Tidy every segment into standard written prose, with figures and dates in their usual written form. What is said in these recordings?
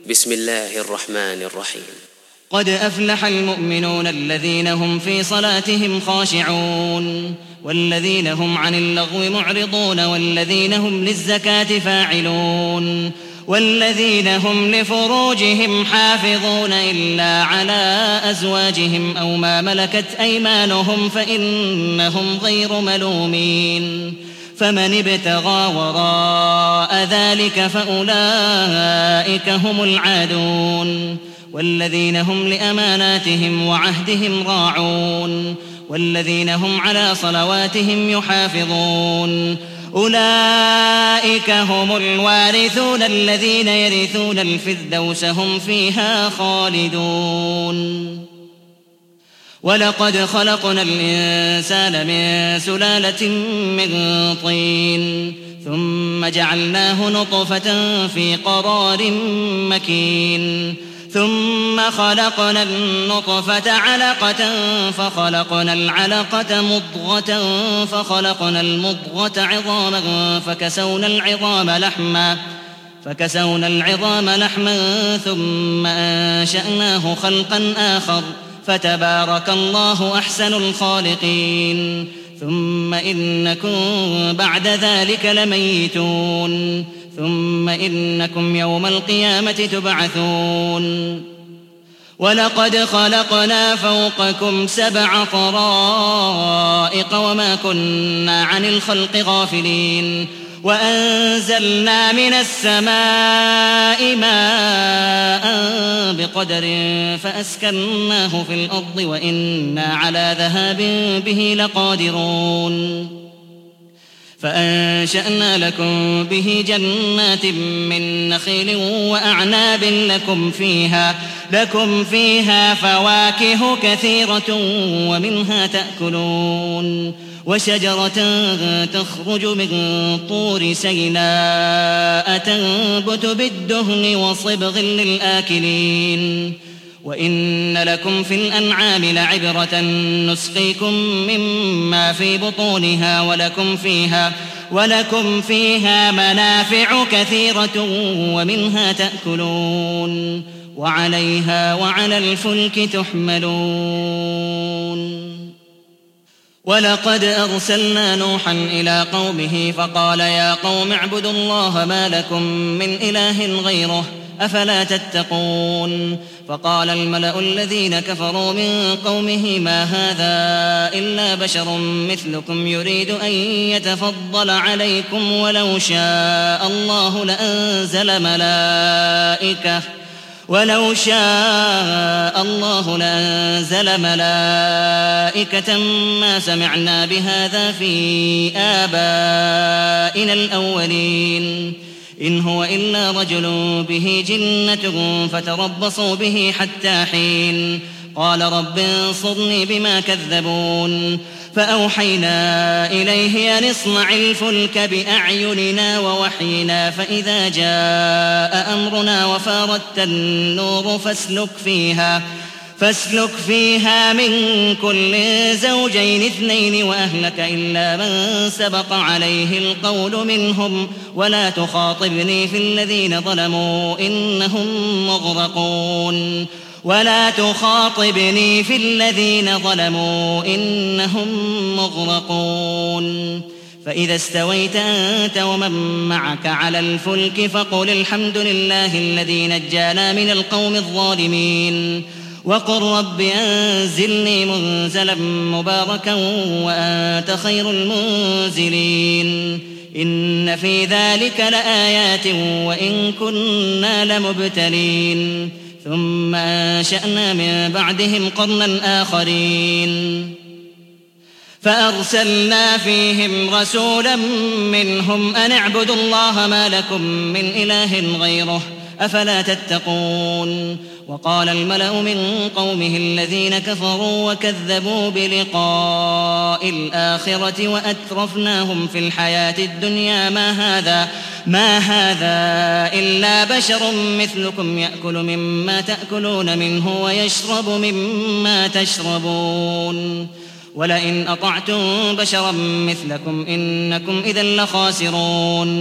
بسم الله الرحمن الرحيم. قد أفلح المؤمنون الذين هم في صلاتهم خاشعون والذين هم عن اللغو معرضون والذين هم للزكاة فاعلون والذين هم لفروجهم حافظون إلا على أزواجهم أو ما ملكت أيمانهم فإنهم غير ملومين. فمن ابتغى وراء ذلك فأولئك هم العادون والذين هم لأماناتهم وعهدهم راعون والذين هم على صلواتهم يحافظون. أولئك هم الوارثون الذين يرثون الفردوس هم فيها خالدون. ولقد خلقنا الإنسان من سلالة من طين ثم جعلناه نطفة في قرار مكين ثم خلقنا النطفة علقة فخلقنا العلقة مضغة فخلقنا المضغة عظاما فكسونا العظام لحما ثم أنشأناه خلقا آخر فتبارك الله أحسن الخالقين. ثم إنكم بعد ذلك لميتون ثم إنكم يوم القيامة تبعثون. ولقد خلقنا فوقكم 7 طرائق وما كنا عن الخلق غافلين وأنزلنا من السماء ماء بقدر فأسكناه في الأرض وإنا على ذهاب به لقادرون. فأنشأنا لكم به جنات من نخيل وأعناب لكم فيها فواكه كثيرة ومنها تأكلون وشجرة تخرج من طور سيناء تنبت بالدهن وصبغ للآكلين. وإن لكم في الأنعام لعبرة نسقيكم مما في بطونها ولكم فيها منافع كثيرة ومنها تأكلون وعليها وعلى الفلك تحملون. ولقد أرسلنا نوحا إلى قومه فقال يا قوم اعبدوا الله ما لكم من إله غيره أفلا تتقون. فقال الملأ الذين كفروا من قومه ما هذا إلا بشر مثلكم يريد أن يتفضل عليكم ولو شاء الله لأنزل ملائكة ما سمعنا بهذا في آبائنا الأولين إن هو إلا رجل به جنة فتربصوا به حتى حين. قال رب انصرني بما كذبون. فأوحينا إليه أن اصنع الفلك بأعيننا ووحينا فإذا جاء أمرنا وفاردت النور فاسلك فيها من كل زوجين 2 وأهلك إلا من سبق عليه القول منهم ولا تخاطبني في الذين ظلموا إنهم مغرقون. فإذا استويت أنت ومن معك على الفلك فقل الحمد لله الذي نجانا من القوم الظالمين وقل رب أنزلني منزلا مباركا وأنت خير المنزلين. إن في ذلك لآيات وإن كنا لمبتلين. ثم أنشأنا من بعدهم قرنا آخرين فأرسلنا فيهم رسولا منهم أن اعبدوا الله ما لكم من إله غيره أفلا تتقون. وقال الملأ من قومه الذين كفروا وكذبوا بلقاء الآخرة وأترفناهم في الحياة الدنيا ما هذا إلا بشر مثلكم يأكل مما تأكلون منه ويشرب مما تشربون ولئن أطعتم بشرا مثلكم إنكم إذا لخاسرون.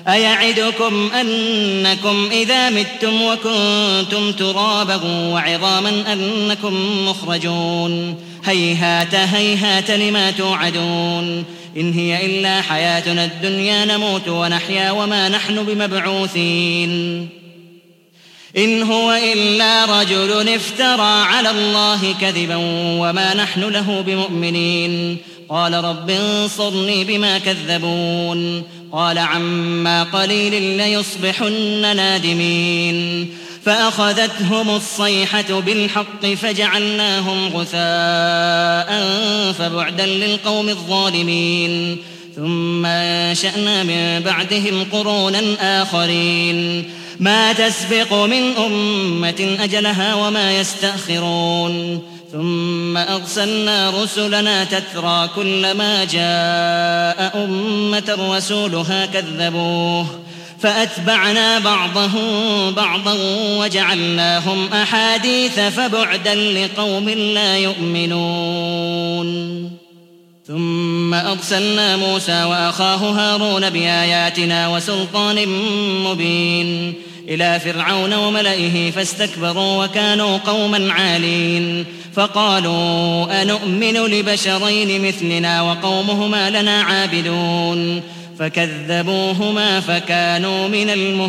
أيعدكم أنكم إذا متم وكنتم ترابا وعظاما أنكم مخرجون هيهات هيهات لما توعدون إن هي إلا حياتنا الدنيا نموت ونحيا وما نحن بمبعوثين إن هو إلا رجل افترى على الله كذبا وما نحن له بمؤمنين قال رب انصرني بما كذبون قال عما قليل ليصبحن نادمين فأخذتهم الصيحة بالحق فجعلناهم غثاء فبعدا للقوم الظالمين ثم أنشأنا من بعدهم قرونا آخرين ما تسبق من أمة أجلها وما يستأخرون ثم أرسلنا رسلنا تترى كلما جاء أمة رسولها كذبوه فأتبعنا بعضهم بعضا وجعلناهم أحاديث فبعدا لقوم لا يؤمنون ثم أرسلنا موسى وأخاه هارون بآياتنا وسلطان مبين إلى فرعون وملئه فاستكبروا وكانوا قوما عالين فقالوا أنؤمن لبشرين مثلنا وقومهما لنا عابدون فكذبوهما فكانوا من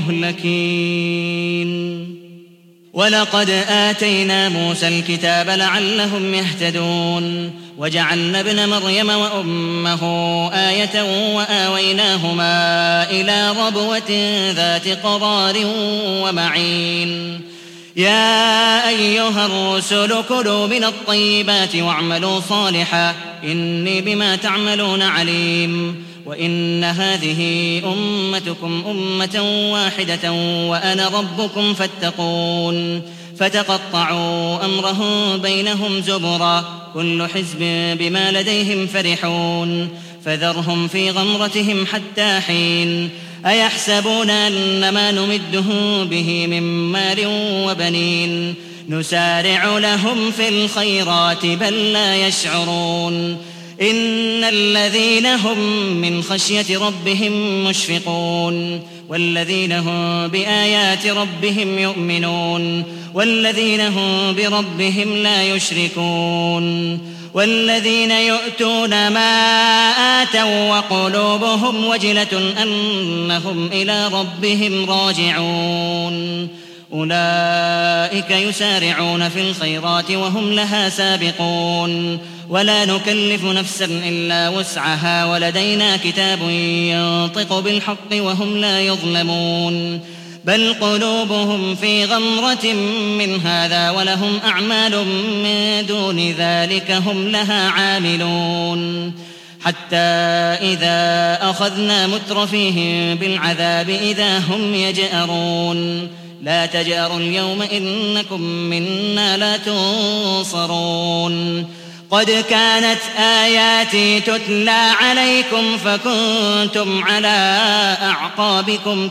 المهلكين ولقد آتينا موسى الكتاب لعلهم يهتدون وجعلنا ابن مريم وأمه آية وآويناهما إلى ربوة ذات قرار ومعين يا أيها الرسل كلوا من الطيبات واعملوا صالحا إني بما تعملون عليم وإن هذه أمتكم أمة واحدة وأنا ربكم فاتقون فتقطعوا أمرهم بينهم زبرا كل حزب بما لديهم فرحون فذرهم في غمرتهم حتى حين أيحسبون أن ما نمدهم به من مال وبنين نسارع لهم في الخيرات بل لا يشعرون إن الذين هم من خشية ربهم مشفقون والذين هم بآيات ربهم يؤمنون والذين هم بربهم لا يشركون والذين يؤتون ما آتوا وقلوبهم وجلة أنهم إلى ربهم راجعون أولئك يسارعون في الخيرات وهم لها سابقون ولا نكلف نفسا إلا وسعها ولدينا كتاب ينطق بالحق وهم لا يظلمون بل قلوبهم في غمرة من هذا ولهم أعمال من دون ذلك هم لها عاملون حتى إذا أخذنا مترفيهم بالعذاب إذا هم يجأرون لا تجأروا اليوم إنكم منا لا تنصرون قد كانت آياتي تتلى عليكم فكنتم على أعقابكم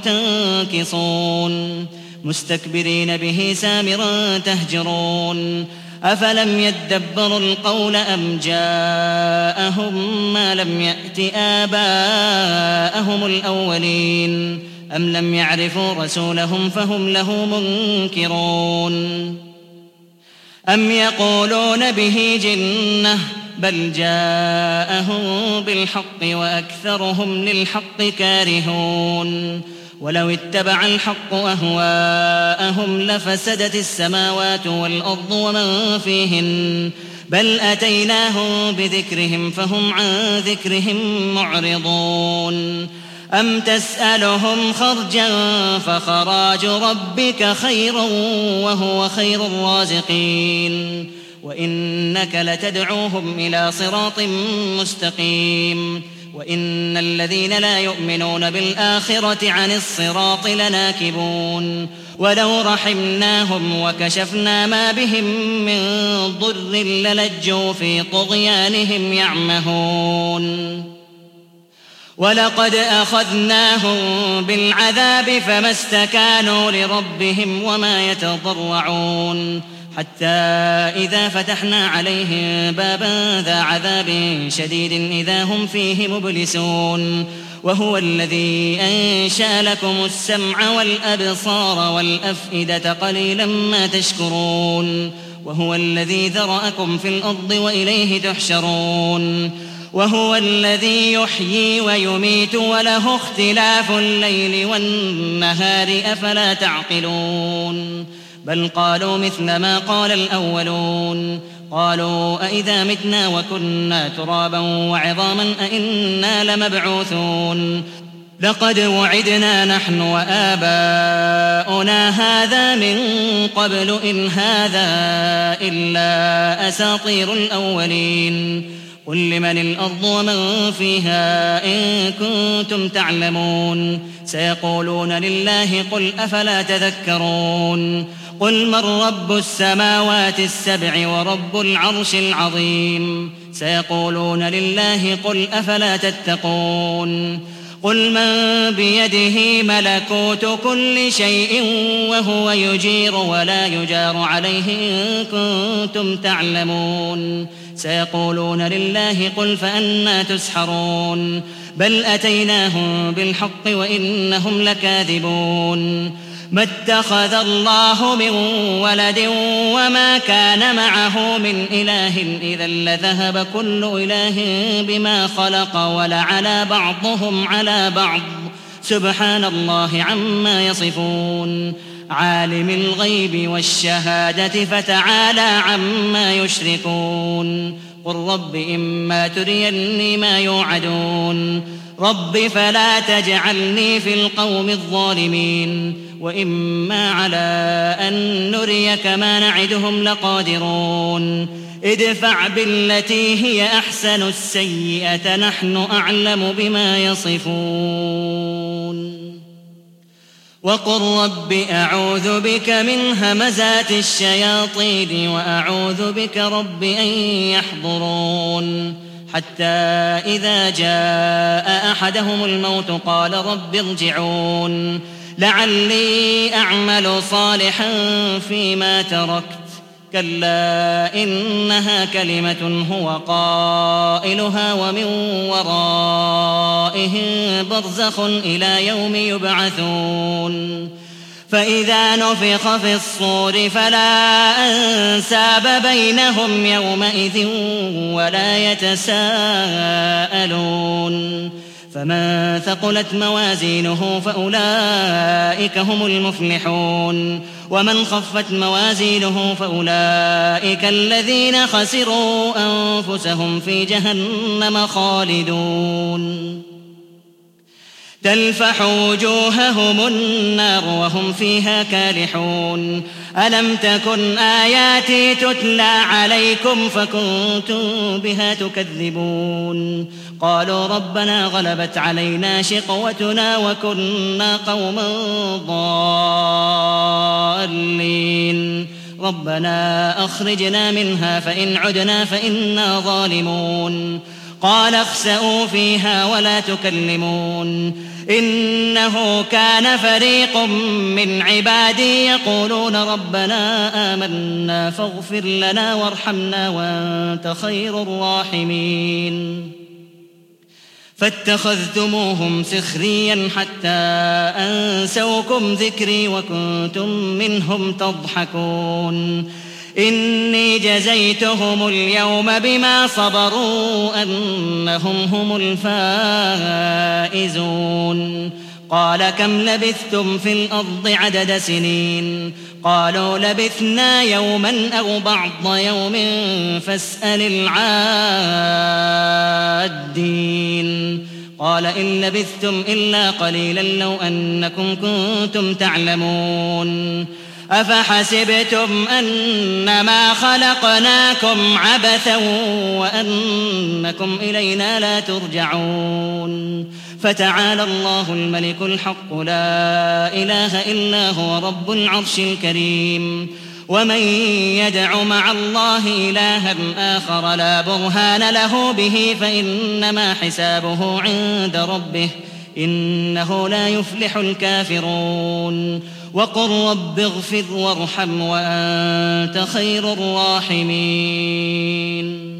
تنكصون مستكبرين به سامرا تهجرون أفلم يدبروا القول أم جاءهم ما لم يأت آباءهم الأولين أم لم يعرفوا رسولهم فهم له منكرون أم يقولون به جنة بل جاءهم بالحق وأكثرهم للحق كارهون ولو اتبع الحق أهواءهم لفسدت السماوات والأرض ومن فيهن بل أتيناهم بذكرهم فهم عن ذكرهم معرضون أم تسألهم خرجا فخراج ربك خير وهو خير الرازقين وإنك لتدعوهم إلى صراط مستقيم وإن الذين لا يؤمنون بالآخرة عن الصراط لناكبون ولو رحمناهم وكشفنا ما بهم من ضر للجوا في طغيانهم يعمهون ولقد أخذناهم بالعذاب فما استكانوا لربهم وما يتضرعون حتى إذا فتحنا عليهم بابا ذا عذاب شديد إذا هم فيه مبلسون وهو الذي أنشأ لكم السمع والأبصار والأفئدة قليلا ما تشكرون وهو الذي ذرأكم في الأرض وإليه تحشرون وهو الذي يحيي ويميت وله اختلاف الليل والنهار أفلا تعقلون بل قالوا مثل ما قال الأولون قالوا أئذا متنا وكنا ترابا وعظاما أئنا لمبعوثون لقد وعدنا نحن وآباؤنا هذا من قبل إن هذا إلا أساطير الأولين قل لمن الأرض ومن فيها إن كنتم تعلمون سيقولون لله قل أفلا تذكرون قل من رب السماوات السبع ورب العرش العظيم سيقولون لله قل أفلا تتقون قل من بيده ملكوت كل شيء وهو يجير ولا يجار عليه إن كنتم تعلمون سيقولون لله قل فأنى تسحرون بل أتيناهم بالحق وإنهم لكاذبون ما اتخذ الله من ولد وما كان معه من إله إذا لذهب كل إله بما خلق ولعلى بعضهم على بعض سبحان الله عما يصفون عالم الغيب والشهادة فتعالى عما يشركون قل رب إما تريني ما يوعدون رب فلا تجعلني في القوم الظالمين وإما على أن نريك ما نعدهم لقادرون ادفع بالتي هي أحسن السيئة نحن أعلم بما يصفون وقل رب أعوذ بك من همزات الشياطين وأعوذ بك رب أن يحضرون حتى إذا جاء أحدهم الموت قال رب ارجعون لعلي أعمل صالحا فيما تركت كلا إنها كلمة هو قائلها ومن ورائهم برزخ إلى يوم يبعثون فإذا نفخ في الصور فلا أنساب بينهم يومئذ ولا يتساءلون فمن ثقلت موازينه فأولئك هم المفلحون ومن خفت موازينه فأولئك الذين خسروا أنفسهم في جهنم خالدون تلفح وجوههم النار وهم فيها كالحون ألم تكن آياتي تتلى عليكم فكنتم بها تكذبون قالوا ربنا غلبت علينا شقوتنا وكنا قوما ضالين ربنا أخرجنا منها فإن عدنا فإنا ظالمون قال اخسئوا فيها ولا تكلمون إنه كان فريق من عبادي يقولون ربنا آمنا فاغفر لنا وارحمنا وأنت خير الراحمين فاتخذتموهم سخريا حتى أنسوكم ذكري وكنتم منهم تضحكون إني جزيتهم اليوم بما صبروا أنهم هم الفائزون قال كم لبثتم في الأرض عدد سنين قالوا لبثنا يوما أو بعض يوم فاسأل العادين قال إن لبثتم إلا قليلا لو أنكم كنتم تعلمون أفحسبتم أنما خلقناكم عبثا وأنكم إلينا لا ترجعون فتعالى الله الملك الحق لا إله إلا هو رب العرش الكريم ومن يدع مع الله إلها آخر لا برهان له به فإنما حسابه عند ربه إنه لا يفلح الكافرون وقل رب اغفر وارحم وأنت خير الراحمين